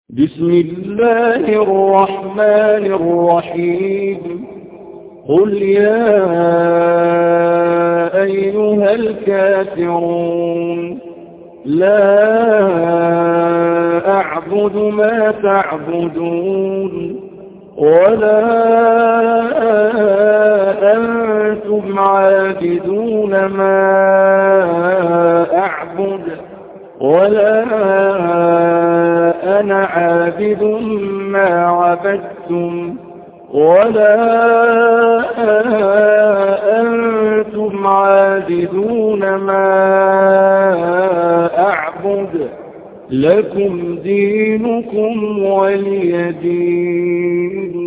بسم الله الرحمن الرحيم قل يا أيها الكافرون لا أعبد ما تعبدون ولا أنتم عابدون ما أعبد ولا أنا عابد ما عبدتم ولا أنتم عابدون ما أعبد لكم دينكم ولي دين.